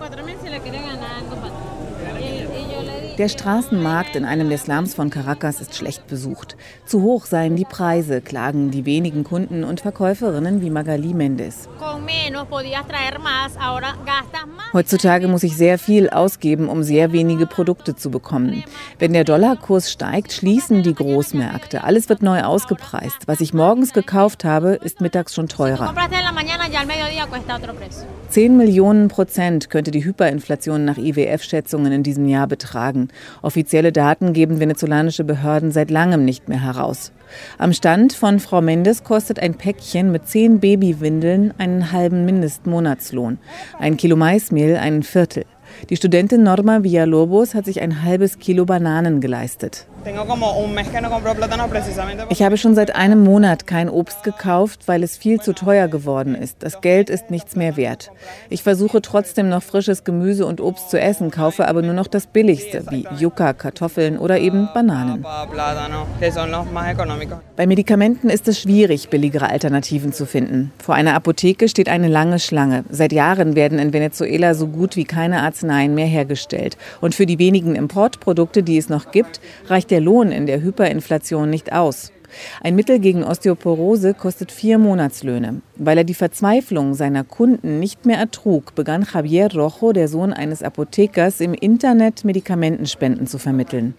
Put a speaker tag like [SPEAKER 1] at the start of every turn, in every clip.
[SPEAKER 1] Der Straßenmarkt in einem der Slums von Caracas ist schlecht besucht. Zu hoch seien die Preise, klagen die wenigen Kunden und Verkäuferinnen wie Magali Mendes. Heutzutage muss ich sehr viel ausgeben, um sehr wenige Produkte zu bekommen. Wenn der Dollarkurs steigt, schließen die Großmärkte. Alles wird neu ausgepreist. Was ich morgens gekauft habe, ist mittags schon teurer. 10 Millionen % könnte die Hyperinflation nach IWF-Schätzungen in diesem Jahr betragen. Offizielle Daten geben venezolanische Behörden seit langem nicht mehr heraus. Am Stand von Frau Mendes kostet ein Päckchen mit 10 Babywindeln einen halben Mindestmonatslohn. Ein Kilo Maismehl ein Viertel. Die Studentin Norma Villalobos hat sich ein halbes Kilo Bananen geleistet. Ich habe schon seit einem Monat kein Obst gekauft, weil es viel zu teuer geworden ist. Das Geld ist nichts mehr wert. Ich versuche trotzdem noch frisches Gemüse und Obst zu essen, kaufe aber nur noch das Billigste, wie Yucca, Kartoffeln oder eben Bananen. Bei Medikamenten ist es schwierig, billigere Alternativen zu finden. Vor einer Apotheke steht eine lange Schlange. Seit Jahren werden in Venezuela so gut wie keine Arzneien mehr hergestellt. Und für die wenigen Importprodukte, die es noch gibt, reicht der Lohn in der Hyperinflation nicht aus. Ein Mittel gegen Osteoporose kostet 4 Monatslöhne. Weil er die Verzweiflung seiner Kunden nicht mehr ertrug, begann Javier Rojo, der Sohn eines Apothekers, im Internet Medikamentenspenden zu vermitteln.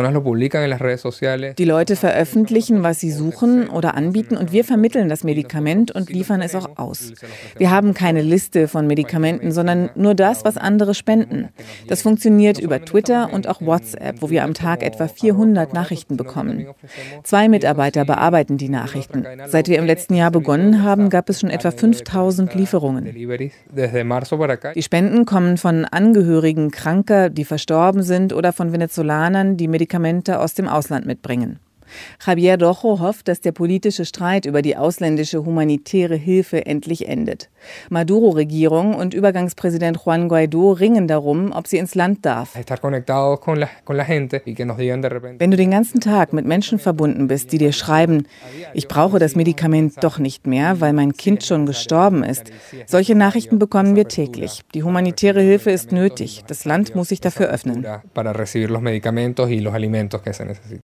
[SPEAKER 1] Die Leute veröffentlichen, was sie suchen oder anbieten, und wir vermitteln das Medikament und liefern es auch aus. Wir haben keine Liste von Medikamenten, sondern nur das, was andere spenden. Das funktioniert über Twitter und auch WhatsApp, wo wir am Tag etwa 400 Nachrichten bekommen. 2 Mitarbeiter bearbeiten die Nachrichten. Seit wir im letzten Jahr begonnen haben, gab es schon etwa 5000 Lieferungen. Die Spenden kommen von Angehörigen Kranker, die verstorben sind, oder von Venezolanern, die Medikamente aus dem Ausland mitbringen. Javier Rojo hofft, dass der politische Streit über die ausländische humanitäre Hilfe endlich endet. Maduro-Regierung und Übergangspräsident Juan Guaidó ringen darum, ob sie ins Land darf. Wenn du den ganzen Tag mit Menschen verbunden bist, die dir schreiben, ich brauche das Medikament doch nicht mehr, weil mein Kind schon gestorben ist. Solche Nachrichten bekommen wir täglich. Die humanitäre Hilfe ist nötig. Das Land muss sich dafür öffnen.